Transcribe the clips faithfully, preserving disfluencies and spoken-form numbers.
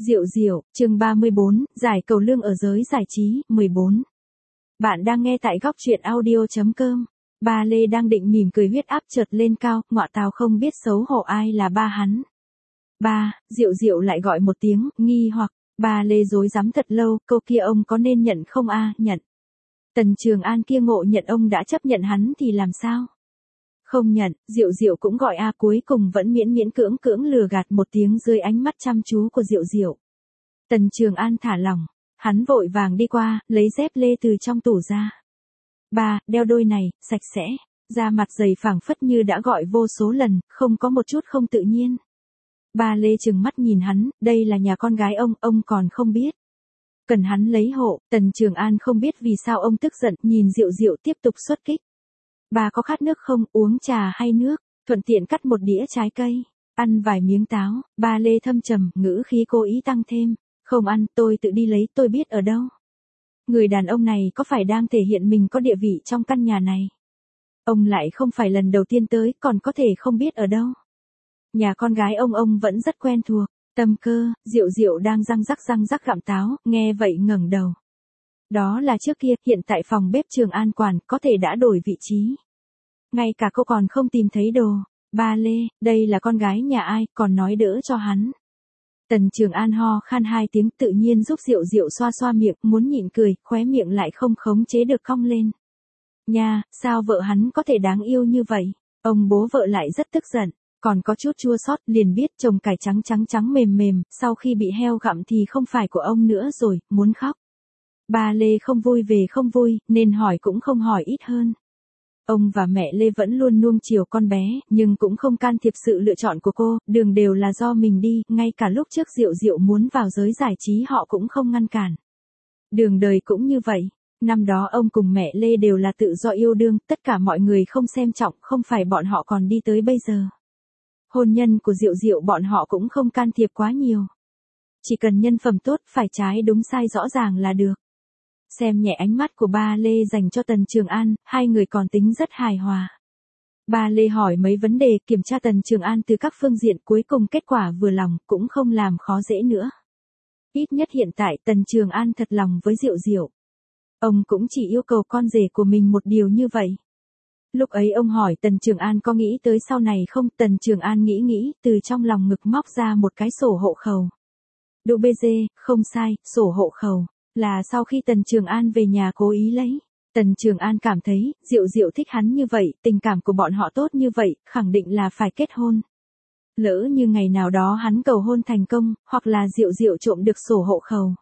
Diệu diệu, chương ba mươi bốn, giải cầu lương ở giới giải trí, mười bốn. Bạn đang nghe tại góc truyện audio.com. Ba Lê đang định mỉm cười huyết áp chợt lên cao, ngọa tào không biết xấu hổ ai là ba hắn. Ba, Diệu diệu lại gọi một tiếng, nghi hoặc, ba Lê rối rắm thật lâu, câu kia ông có nên nhận không a, nhận. Tần Trường An kia ngộ nhận ông đã chấp nhận hắn thì làm sao? Không nhận, Diệu diệu cũng gọi a, cuối cùng vẫn miễn miễn cưỡng cưỡng lừa gạt một tiếng dưới ánh mắt chăm chú của Diệu diệu. Tần Trường An thả lỏng, hắn vội vàng đi qua, lấy dép lê từ trong tủ ra. Ba, đeo đôi này, sạch sẽ, da mặt dày phảng phất như đã gọi vô số lần, không có một chút không tự nhiên. Ba Lê trừng mắt nhìn hắn, đây là nhà con gái ông, ông còn không biết. Cần hắn lấy hộ, Tần Trường An không biết vì sao ông tức giận, nhìn Diệu diệu tiếp tục xuất kích. Bà có khát nước không, uống trà hay nước, thuận tiện cắt một đĩa trái cây, ăn vài miếng táo. Ba Lê thâm trầm, ngữ khí cố ý tăng thêm, không ăn, tôi tự đi lấy, tôi biết ở đâu. Người đàn ông này có phải đang thể hiện mình có địa vị trong căn nhà này? Ông lại không phải lần đầu tiên tới, còn có thể không biết ở đâu. Nhà con gái ông ông vẫn rất quen thuộc. Tâm Cơ, Diệu diệu đang răng rắc răng rắc gặm táo, nghe vậy ngẩng đầu. Đó là trước kia, hiện tại phòng bếp Trường An quản có thể đã đổi vị trí. Ngay cả cô còn không tìm thấy đồ. Ba Lê, đây là con gái nhà ai, còn nói đỡ cho hắn. Tần Trường An ho khan hai tiếng, tự nhiên giúp Diệu diệu xoa xoa miệng, muốn nhịn cười, khóe miệng lại không khống chế được cong lên. Nha, sao vợ hắn có thể đáng yêu như vậy? Ông bố vợ lại rất tức giận, còn có chút chua xót, liền biết chồng cải trắng trắng trắng mềm mềm, sau khi bị heo gặm thì không phải của ông nữa rồi, muốn khóc. Ba Lê không vui về không vui, nên hỏi cũng không hỏi ít hơn. Ông và mẹ Lê vẫn luôn nuông chiều con bé, nhưng cũng không can thiệp sự lựa chọn của cô, đường đều là do mình đi, ngay cả lúc trước Diệu diệu muốn vào giới giải trí họ cũng không ngăn cản. Đường đời cũng như vậy, năm đó ông cùng mẹ Lê đều là tự do yêu đương, tất cả mọi người không xem trọng, không phải bọn họ còn đi tới bây giờ. Hôn nhân của Diệu diệu bọn họ cũng không can thiệp quá nhiều. Chỉ cần nhân phẩm tốt, phải trái đúng sai rõ ràng là được. Xem nhẹ ánh mắt của ba Lê dành cho Tần Trường An, hai người còn tính rất hài hòa. Ba Lê hỏi mấy vấn đề, kiểm tra Tần Trường An từ các phương diện, cuối cùng kết quả vừa lòng, cũng không làm khó dễ nữa. Ít nhất hiện tại Tần Trường An thật lòng với Diệu diệu. Ông cũng chỉ yêu cầu con rể của mình một điều như vậy. Lúc ấy ông hỏi Tần Trường An có nghĩ tới sau này không, Tần Trường An nghĩ nghĩ, từ trong lòng ngực móc ra một cái sổ hộ khẩu. Đu bê dê, không sai, sổ hộ khẩu. Là sau khi Tần Trường An về nhà cố ý lấy. Tần Trường An cảm thấy, Diệu diệu thích hắn như vậy, tình cảm của bọn họ tốt như vậy, khẳng định là phải kết hôn. Lỡ như ngày nào đó hắn cầu hôn thành công, hoặc là Diệu diệu trộm được sổ hộ khẩu.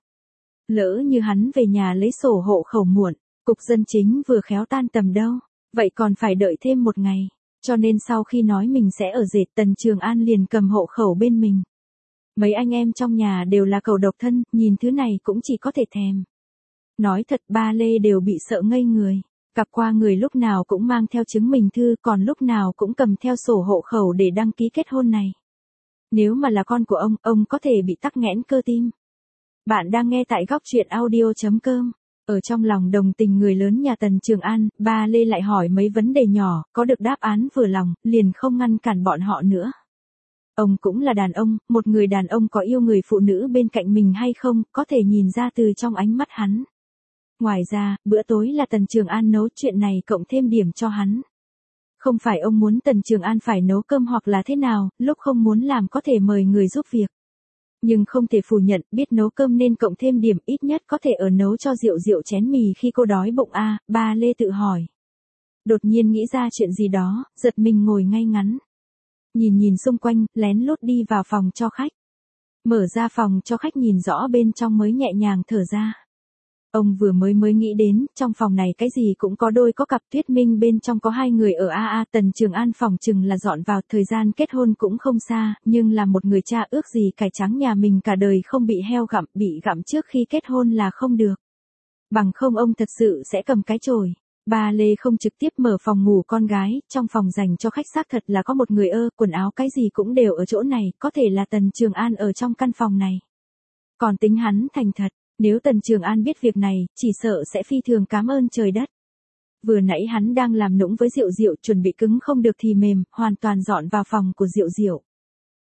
Lỡ như hắn về nhà lấy sổ hộ khẩu muộn, cục dân chính vừa khéo tan tầm đâu, vậy còn phải đợi thêm một ngày. Cho nên sau khi nói mình sẽ ở dệt, Tần Trường An liền cầm hộ khẩu bên mình. Mấy anh em trong nhà đều là cẩu độc thân, nhìn thứ này cũng chỉ có thể thèm. Nói thật, ba Lê đều bị sợ ngây người. Gặp qua người lúc nào cũng mang theo chứng minh thư, còn lúc nào cũng cầm theo sổ hộ khẩu để đăng ký kết hôn này. Nếu mà là con của ông, ông có thể bị tắc nghẽn cơ tim. Bạn đang nghe tại góc truyện audio.com. Ở trong lòng đồng tình người lớn nhà Tần Trường An, ba Lê lại hỏi mấy vấn đề nhỏ, có được đáp án vừa lòng, liền không ngăn cản bọn họ nữa. Ông cũng là đàn ông, một người đàn ông có yêu người phụ nữ bên cạnh mình hay không, có thể nhìn ra từ trong ánh mắt hắn. Ngoài ra, bữa tối là Tần Trường An nấu, chuyện này cộng thêm điểm cho hắn. Không phải ông muốn Tần Trường An phải nấu cơm hoặc là thế nào, lúc không muốn làm có thể mời người giúp việc. Nhưng không thể phủ nhận, biết nấu cơm nên cộng thêm điểm, ít nhất có thể ở nấu cho Diệu diệu chén mì khi cô đói bụng a. Ba Lê tự hỏi. Đột nhiên nghĩ ra chuyện gì đó, giật mình ngồi ngay ngắn. Nhìn nhìn xung quanh, lén lút đi vào phòng cho khách. Mở ra phòng cho khách nhìn rõ bên trong mới nhẹ nhàng thở ra. Ông vừa mới mới nghĩ đến, trong phòng này cái gì cũng có, đôi có cặp Tuyết Minh bên trong có hai người ở a a. Tần Trường An phòng chừng là dọn vào, thời gian kết hôn cũng không xa, nhưng là một người cha ước gì cải trắng nhà mình cả đời không bị heo gặm, bị gặm trước khi kết hôn là không được. Bằng không ông thật sự sẽ cầm cái chổi. Ba Lê không trực tiếp mở phòng ngủ con gái, trong phòng dành cho khách xác thật là có một người ơ, quần áo cái gì cũng đều ở chỗ này, có thể là Tần Trường An ở trong căn phòng này. Còn tính hắn thành thật, nếu Tần Trường An biết việc này, chỉ sợ sẽ phi thường cảm ơn trời đất. Vừa nãy hắn đang làm nũng với Diệu diệu, chuẩn bị cứng không được thì mềm, hoàn toàn dọn vào phòng của Diệu diệu.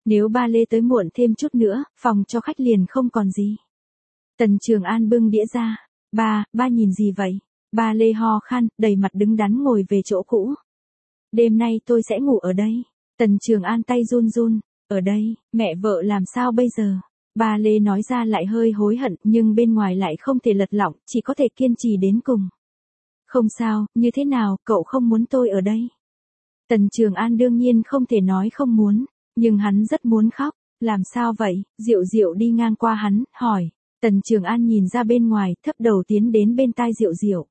Nếu ba Lê tới muộn thêm chút nữa, phòng cho khách liền không còn gì. Tần Trường An bưng đĩa ra. Ba, ba nhìn gì vậy? Ba Lê ho khan, đầy mặt đứng đắn ngồi về chỗ cũ. Đêm nay tôi sẽ ngủ ở đây. Tần Trường An tay run run. Ở đây, mẹ vợ làm sao bây giờ? Ba Lê nói ra lại hơi hối hận, nhưng bên ngoài lại không thể lật lọng, chỉ có thể kiên trì đến cùng. Không sao, như thế nào, cậu không muốn tôi ở đây? Tần Trường An đương nhiên không thể nói không muốn, nhưng hắn rất muốn khóc. Làm sao vậy? Diệu Diệu đi ngang qua hắn, hỏi. Tần Trường An nhìn ra bên ngoài, thấp đầu tiến đến bên tai Diệu Diệu.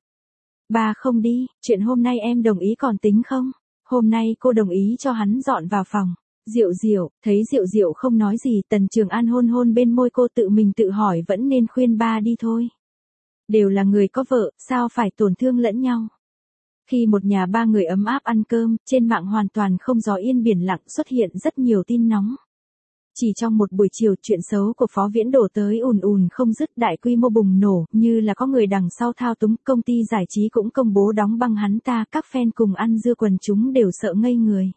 Ba không đi, chuyện hôm nay em đồng ý còn tính không? Hôm nay cô đồng ý cho hắn dọn vào phòng. Diệu Diệu, thấy Diệu Diệu không nói gì, Tần Trường An hôn hôn bên môi cô, tự mình tự hỏi vẫn nên khuyên ba đi thôi. Đều là người có vợ, sao phải tổn thương lẫn nhau. Khi một nhà ba người ấm áp ăn cơm, trên mạng hoàn toàn không gió yên biển lặng, xuất hiện rất nhiều tin nóng. Chỉ trong một buổi chiều, chuyện xấu của Phó Viễn đổ tới ùn ùn không dứt, đại quy mô bùng nổ, như là có người đằng sau thao túng. Công ty giải trí cũng công bố đóng băng hắn ta, các fan cùng ăn dưa quần chúng đều sợ ngây người.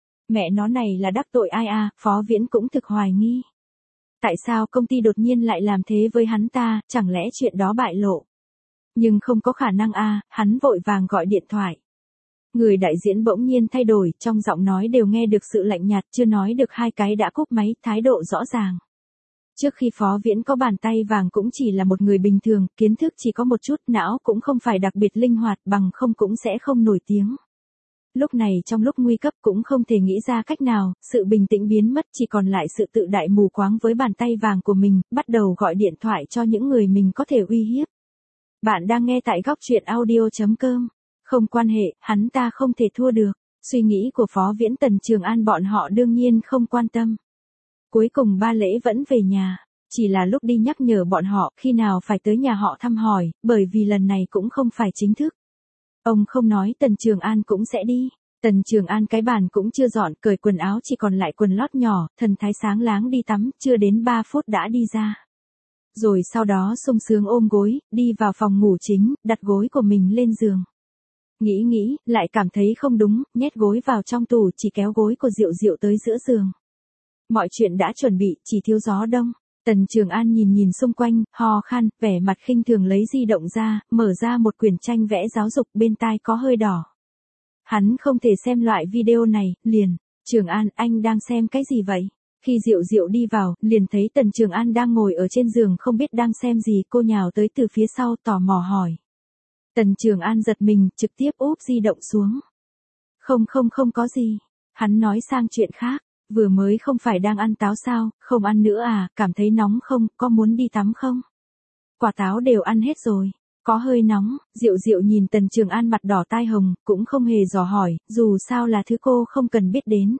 Mẹ nó này là đắc tội ai à? Phó Viễn cũng thực hoài nghi. Tại sao công ty đột nhiên lại làm thế với hắn ta, chẳng lẽ chuyện đó bại lộ? Nhưng không có khả năng à, hắn vội vàng gọi điện thoại. Người đại diễn bỗng nhiên thay đổi, trong giọng nói đều nghe được sự lạnh nhạt, chưa nói được hai cái đã cúp máy, thái độ rõ ràng. Trước khi Phó Viễn có bàn tay vàng cũng chỉ là một người bình thường, kiến thức chỉ có một chút, não cũng không phải đặc biệt linh hoạt, bằng không cũng sẽ không nổi tiếng. Lúc này trong lúc nguy cấp cũng không thể nghĩ ra cách nào, sự bình tĩnh biến mất, chỉ còn lại sự tự đại mù quáng với bàn tay vàng của mình, bắt đầu gọi điện thoại cho những người mình có thể uy hiếp. Bạn đang nghe tại góc truyện audio chấm com. Không quan hệ, hắn ta không thể thua được. Suy nghĩ của Phó Viễn, Tần Trường An bọn họ đương nhiên không quan tâm. Cuối cùng ba Lễ vẫn về nhà. Chỉ là lúc đi nhắc nhở bọn họ khi nào phải tới nhà họ thăm hỏi, bởi vì lần này cũng không phải chính thức. Ông không nói Tần Trường An cũng sẽ đi. Tần Trường An cái bàn cũng chưa dọn, cởi quần áo chỉ còn lại quần lót nhỏ, thần thái sáng láng đi tắm, chưa đến ba phút đã đi ra. Rồi sau đó sung sướng ôm gối, đi vào phòng ngủ chính, đặt gối của mình lên giường. Nghĩ nghĩ, lại cảm thấy không đúng, nhét gối vào trong tủ, chỉ kéo gối của Diệu Diệu tới giữa giường. Mọi chuyện đã chuẩn bị, chỉ thiếu gió đông. Tần Trường An nhìn nhìn xung quanh, ho khan, vẻ mặt khinh thường lấy di động ra, mở ra một quyển tranh vẽ giáo dục, bên tai có hơi đỏ. Hắn không thể xem loại video này, liền. Trường An, anh đang xem cái gì vậy? Khi Diệu Diệu đi vào, liền thấy Tần Trường An đang ngồi ở trên giường không biết đang xem gì, cô nhào tới từ phía sau tò mò hỏi. Tần Trường An giật mình, trực tiếp úp di động xuống. Không không không có gì. Hắn nói sang chuyện khác, vừa mới không phải đang ăn táo sao, không ăn nữa à, cảm thấy nóng không, có muốn đi tắm không? Quả táo đều ăn hết rồi, có hơi nóng. Diệu Diệu nhìn Tần Trường An mặt đỏ tai hồng, cũng không hề dò hỏi, dù sao là thứ cô không cần biết đến.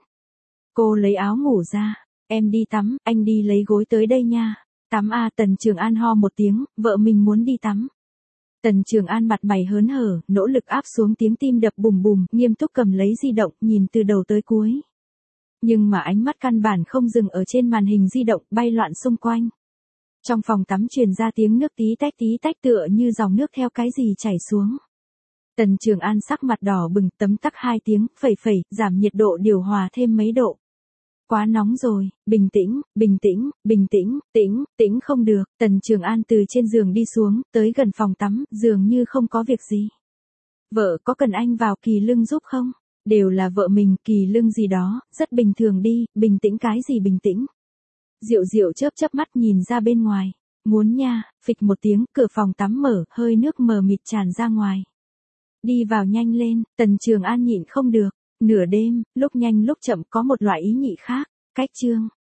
Cô lấy áo ngủ ra, em đi tắm, anh đi lấy gối tới đây nha. Tắm à? Tần Trường An ho một tiếng, vợ mình muốn đi tắm. Tần Trường An mặt mày hớn hở, nỗ lực áp xuống tiếng tim đập bùm bùm, nghiêm túc cầm lấy di động, nhìn từ đầu tới cuối. Nhưng mà ánh mắt căn bản không dừng ở trên màn hình di động, bay loạn xung quanh. Trong phòng tắm truyền ra tiếng nước tí tách tí tách, tựa như dòng nước theo cái gì chảy xuống. Tần Trường An sắc mặt đỏ bừng, tấm tắc hai tiếng, phẩy phẩy, giảm nhiệt độ điều hòa thêm mấy độ. Quá nóng rồi, bình tĩnh, bình tĩnh, bình tĩnh, tĩnh, tĩnh không được. Tần Trường An từ trên giường đi xuống, tới gần phòng tắm, dường như không có việc gì. Vợ, có cần anh vào kỳ lưng giúp không? Đều là vợ mình, kỳ lưng gì đó, rất bình thường đi, bình tĩnh cái gì bình tĩnh. Diệu Diệu chớp chớp mắt nhìn ra bên ngoài. Muốn nha, phịch một tiếng, cửa phòng tắm mở, hơi nước mờ mịt tràn ra ngoài. Đi vào nhanh lên, Tần Trường An nhịn không được. Nửa đêm, lúc nhanh lúc chậm có một loại ý nhị khác. Cách chương.